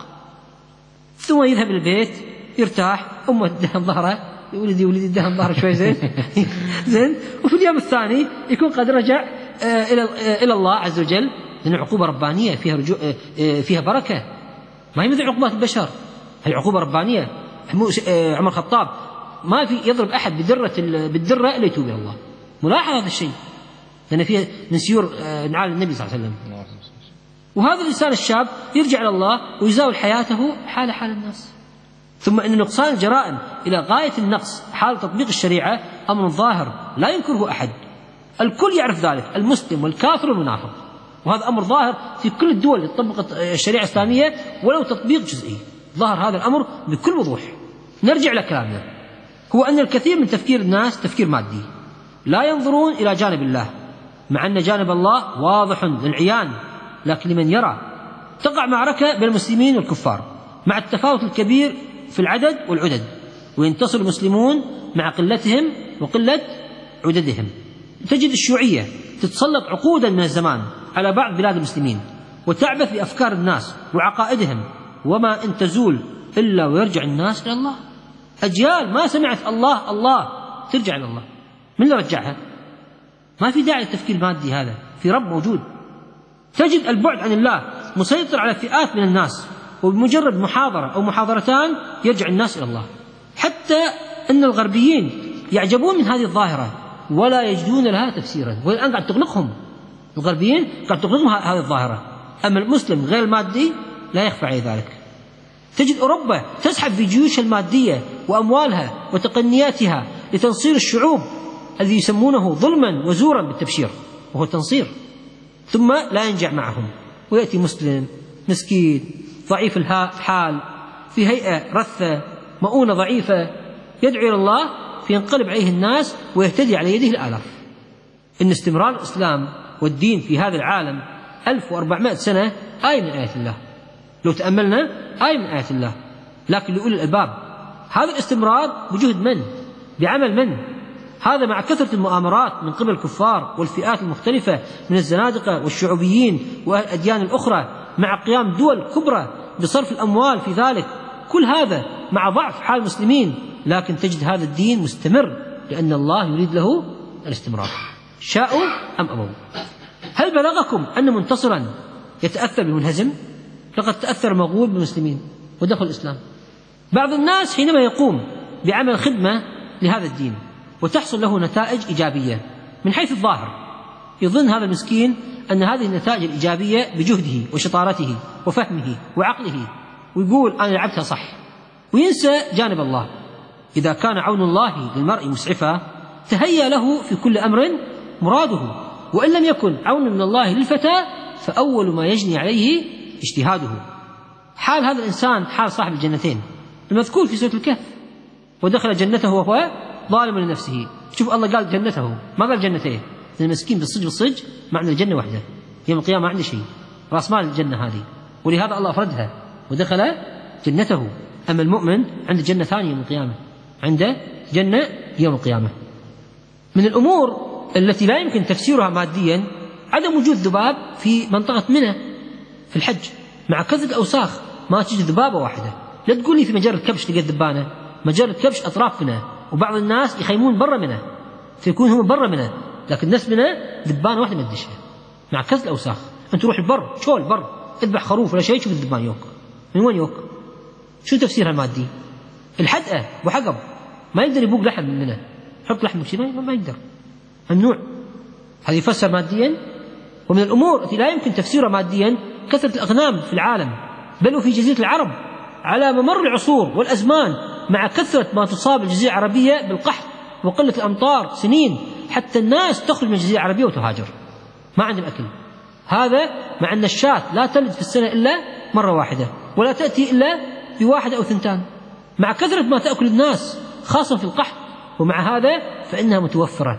ثم يذهب البيت يرتاح، أمه تدهن ظهره، ولدي ولدي دهن ظهره شوي زين زين وفي اليوم الثاني يكون قد رجع إلى إلى الله عز وجل، لأن عقوبة ربانية فيها رجوع، فيها بركة، ما هي مثل عقوبات البشر، هي عقوبة ربانية. عمر الخطاب ما في يضرب أحد بدرة بالدرة إلا يتوب إلى الله. ملاحظ هذا الشيء، لأن فيها من سيور نعال النبي صلى الله عليه وسلم. وهذا الإنسان الشاب يرجع إلى الله ويزاول حياته حال حال الناس. ثم أن نقصان الجرائم إلى غاية النقص حال تطبيق الشريعة أمر ظاهر لا ينكره أحد، الكل يعرف ذلك، المسلم والكافر والمنافق، وهذا أمر ظاهر في كل الدول اللي طبقت الشريعة الإسلامية ولو تطبيق جزئي، ظهر هذا الأمر بكل وضوح. نرجع لكلامنا، هو أن الكثير من تفكير الناس تفكير مادي، لا ينظرون إلى جانب الله، مع أن جانب الله واضح للعيان لكن لمن يرى. تقع معركة بين المسلمين والكفار مع التفاوت الكبير في العدد والعدد، وينتصر المسلمون مع قلتهم وقلة عددهم. تجد الشيوعية تتسلط عقودا من الزمان على بعض بلاد المسلمين وتعبث بأفكار الناس وعقائدهم، وما أن تزول إلا ويرجع الناس إلى الله. أجيال ما سمعت الله الله ترجع إلى الله، من اللي رجعها؟ ما في داعي للتفكير المادي، هذا في رب موجود. تجد البعد عن الله مسيطر على فئات من الناس، وبمجرد محاضرة أو محاضرتان يرجع الناس إلى الله. حتى أن الغربيين يعجبون من هذه الظاهرة ولا يجدون لها تفسيرا، والآن قاعد تغلقهم الغربيين، قاعد تغلقهم هذه الظاهرة. أما المسلم غير المادي لا يخفى عليه ذلك. تجد أوروبا تزحف في جيوشها المادية وأموالها وتقنياتها لتنصير الشعوب الذي يسمونه ظلما وزورا بالتبشير، وهو تنصير، ثم لا ينجع معهم، ويأتي مسلم مسكين ضعيف الحال في هيئة رثة مؤونة ضعيفة يدعو إلى الله فينقلب عليه الناس ويهتدي على يده الآلاف. إن استمرار الإسلام والدين في هذا العالم ألف وأربعمائة سنة آية من آيات الله، لو تأملنا آية من آيات الله. لكن لأولي الألباب هذا الاستمرار بجهد من؟ بعمل من؟ هذا مع كثرة المؤامرات من قبل الكفار والفئات المختلفة من الزنادقة والشعوبيين والأديان الأخرى، مع قيام دول كبرى بصرف الأموال في ذلك، كل هذا مع ضعف حال المسلمين، لكن تجد هذا الدين مستمر لأن الله يريد له الاستمرار شاءوا أم أبوا. هل بلغكم أن منتصرا يتأثر بمنهزم؟ لقد تأثر مغول بالمسلمين ودخل الإسلام. بعض الناس حينما يقوم بعمل خدمة لهذا الدين وتحصل له نتائج إيجابية من حيث الظاهر، يظن هذا المسكين أن هذه النتائج الإيجابية بجهده وشطارته وفهمه وعقله، ويقول أنا لعبتها صح، وينسى جانب الله. إذا كان عون الله للمرء مسعفا تهيأ له في كل أمر مراده، وإن لم يكن عون من الله للفتى فأول ما يجني عليه اجتهاده. حال هذا الإنسان حال صاحب الجنتين المذكور في سورة الكهف، ودخل جنته وهو ظالم لنفسه. شوف الله قال جنته ما قال جنتين، المسكين بالصج بالصج معنى الجنة وحده، يوم القيامة ما عنده شيء، رأس مال الجنة هذه، ولهذا الله أفردها ودخل جنته. أما المؤمن عنده جنة ثانية يوم القيامة، عنده جنة يوم القيامة. من الأمور التي لا يمكن تفسيرها ماديا عدم وجود ذباب في منطقة منى في الحج. مع كثرة الأوساخ ما تجد ذبابة واحدة. لا تقول لي في مجرة كبش لقيت ذبانة، مجرة كبش أطراف منى، وبعض الناس يخيمون برا منى فيكون هم برا منى، لكن الناس منى ذبانة واحدة ما تدشها مع كثرة الأوساخ. أنت روح البر شول بر اذبح خروف ولا شيء شوف الذبان يوك، من وين يوك؟ شو تفسيرها المادي؟ الحدقة وحقب ما يقدر يبوق لحم منه، حط لحم شيء ما يقدر، ممنوع. هذه يفسر ماديا. ومن الأمور التي لا يمكن تفسيرها ماديا كثرة الأغنام في العالم، بل وفي جزيرة العرب على ممر العصور والأزمان، مع كثرة ما تصاب الجزيرة العربية بالقحط وقلة الأمطار سنين، حتى الناس تخرج من الجزيرة العربية وتهاجر، ما عندهم أكل. هذا مع أن الشاة لا تلد في السنة إلا مرة واحدة، ولا تأتي إلا بواحد أو ثنتان، مع كثرة ما تأكل الناس خاصة في القحط، ومع هذا فإنها متوفرة.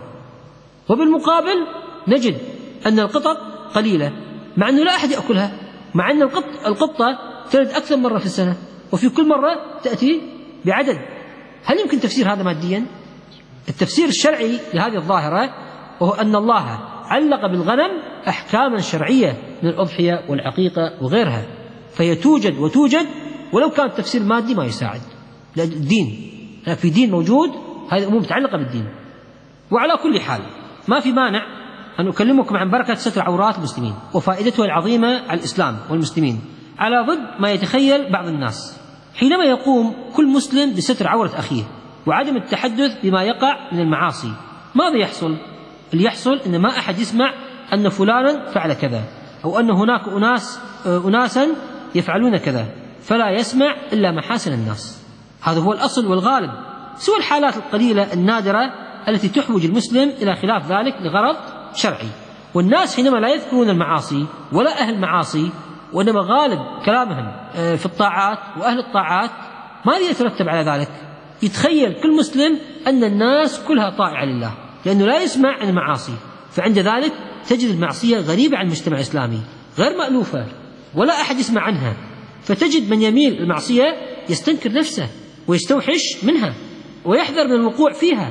وبالمقابل نجد أن القطط قليلة، مع أنه لا أحد يأكلها، مع أن القط القطة تلد أكثر مرة في السنة، وفي كل مرة تأتي بعدد. هل يمكن تفسير هذا ماديا؟ التفسير الشرعي لهذه الظاهرة وهو أن الله علق بالغنم أحكاما شرعية من الأضحية والعقيقة وغيرها، فهي توجد وتوجد، ولو كان التفسير المادي ما يساعد، لأن الدين في دين موجود، هذه الأمور متعلقة بالدين. وعلى كل حال ما في مانع أن أكلمكم عن بركة ستر عورات المسلمين وفائدتها العظيمة على الإسلام والمسلمين، على ضد ما يتخيل بعض الناس حينما يقوم كل مسلم بستر عورة أخيه وعدم التحدث بما يقع من المعاصي. ماذا يحصل؟ اللي يحصل أن ما أحد يسمع أن فلانا فعل كذا، أو أن هناك أناس أناسا يفعلون كذا، فلا يسمع إلا محاسن الناس. هذا هو الأصل والغالب، سوى الحالات القليلة النادرة التي تحوج المسلم إلى خلاف ذلك لغرض شرعي. والناس حينما لا يذكرون المعاصي ولا أهل المعاصي، وإنما غالب كلامهم في الطاعات وأهل الطاعات، ماذا يترتب على ذلك؟ يتخيل كل مسلم أن الناس كلها طائعة لله، لأنه لا يسمع عن المعاصي، فعند ذلك تجد المعصية غريبة عن المجتمع الإسلامي، غير مألوفة ولا أحد يسمع عنها، فتجد من يميل المعصية يستنكر نفسه ويستوحش منها ويحذر من الوقوع فيها،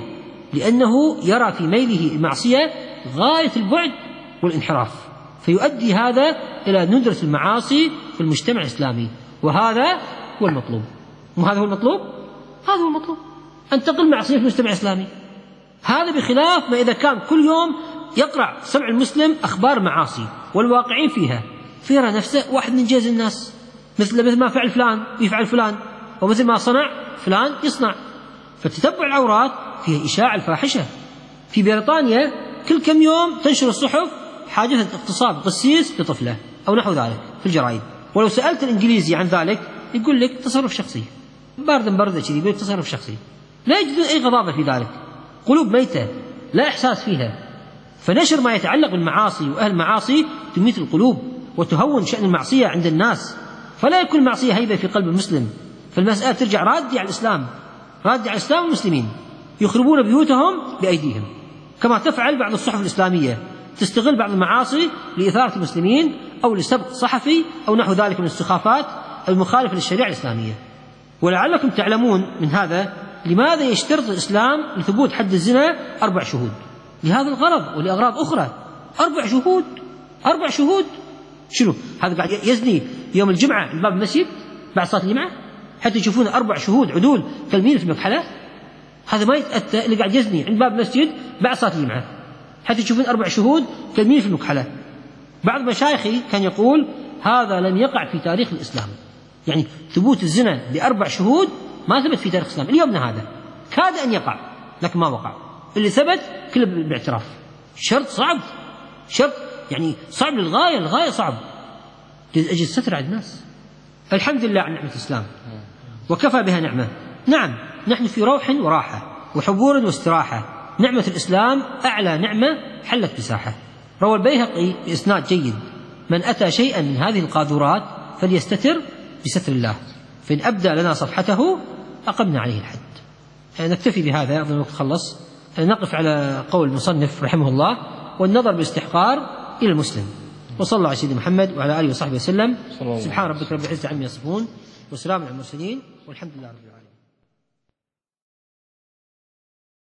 لأنه يرى في ميله المعصية غاية البعد والانحراف، فيؤدي هذا إلى ندرة المعاصي في المجتمع الإسلامي. وهذا هو المطلوب. وهذا هو المطلوب هذا هو المطلوب أن تقل معصية في المجتمع الإسلامي. هذا بخلاف ما إذا كان كل يوم يقرأ سمع المسلم أخبار معاصي والواقعين فيها، فيرى نفسه واحد من جيز الناس، مثل مثل ما فعل فلان يفعل فلان، ومثل ما صنع فلان يصنع. فتتبع العورات فيه إشاعة الفاحشة. في بريطانيا كل كم يوم تنشر الصحف حادثة اغتصاب قسيس لطفلة أو نحو ذلك في الجرائد، ولو سألت الإنجليزي عن ذلك يقول لك تصرف شخصي، باردا بردة كذي، يقول لك تصرف شخصي، لا يجدون أي غضاضة في ذلك، قلوب ميتة لا إحساس فيها. فنشر ما يتعلق بالمعاصي وأهل المعاصي تميت القلوب وتهون شأن المعصية عند الناس، فلا يكون المعصية هيبة في قلب المسلم، فالمسألة ترجع رادة على الإسلام، رادة على الإسلام والمسلمين، يخربون بيوتهم بأيديهم، كما تفعل بعض الصحف الإسلامية، تستغل بعض المعاصي لإثارة المسلمين أو لسبق صحفي أو نحو ذلك من السخافات المخالفة للشريعة الإسلامية. ولعلكم تعلمون من هذا لماذا يشترط الإسلام لثبوت حد الزنا أربع شهود، لهذا الغرض ولأغراض أخرى. أربع شهود أربع شهود شنو هذا؟ قاعد يزني يوم الجمعة عند باب المسجد بعد صلاة الجمعة حتى يشوفون أربع شهود عدول تلميذ في المكحلة؟ هذا ما يتأتى اللي قاعد يزني عند باب المسجد بعد صلاة الجمعة حتى يشوفون أربع شهود تلميذ في المكحلة. بعض مشايخي كان يقول هذا لم يقع في تاريخ الإسلام، يعني ثبوت الزنا بأربع شهود ما ثبت في تاريخ الإسلام اليومنا، هذا كاد أن يقع لكن ما وقع، اللي ثبت كله بالاعتراف. شرط صعب، شرط يعني صعب للغاية، الغاية صعب لأجل الستر على الناس. الحمد لله على نعمة الإسلام وكفى بها نعمة. نعم نحن في روح وراحة وحبور واستراحة، نعمة الإسلام أعلى نعمة حلت بساحة. روى البيهقي بإسناد جيد: من أتى شيئا من هذه القاذورات فليستتر بستر الله، فإن أبدى لنا صفحته أقمنا عليه الحد. نكتفي بهذا، أظن الوقت خلص. نقف على قول المصنف رحمه الله: والنظر بالاستحقار إلى المسلم. وصلى الله على سيدنا محمد وعلى آله وصحبه وسلم. سبحان ربك رب العزة عما يصفون. والسلام على المرسلين والحمد لله رب العالمين.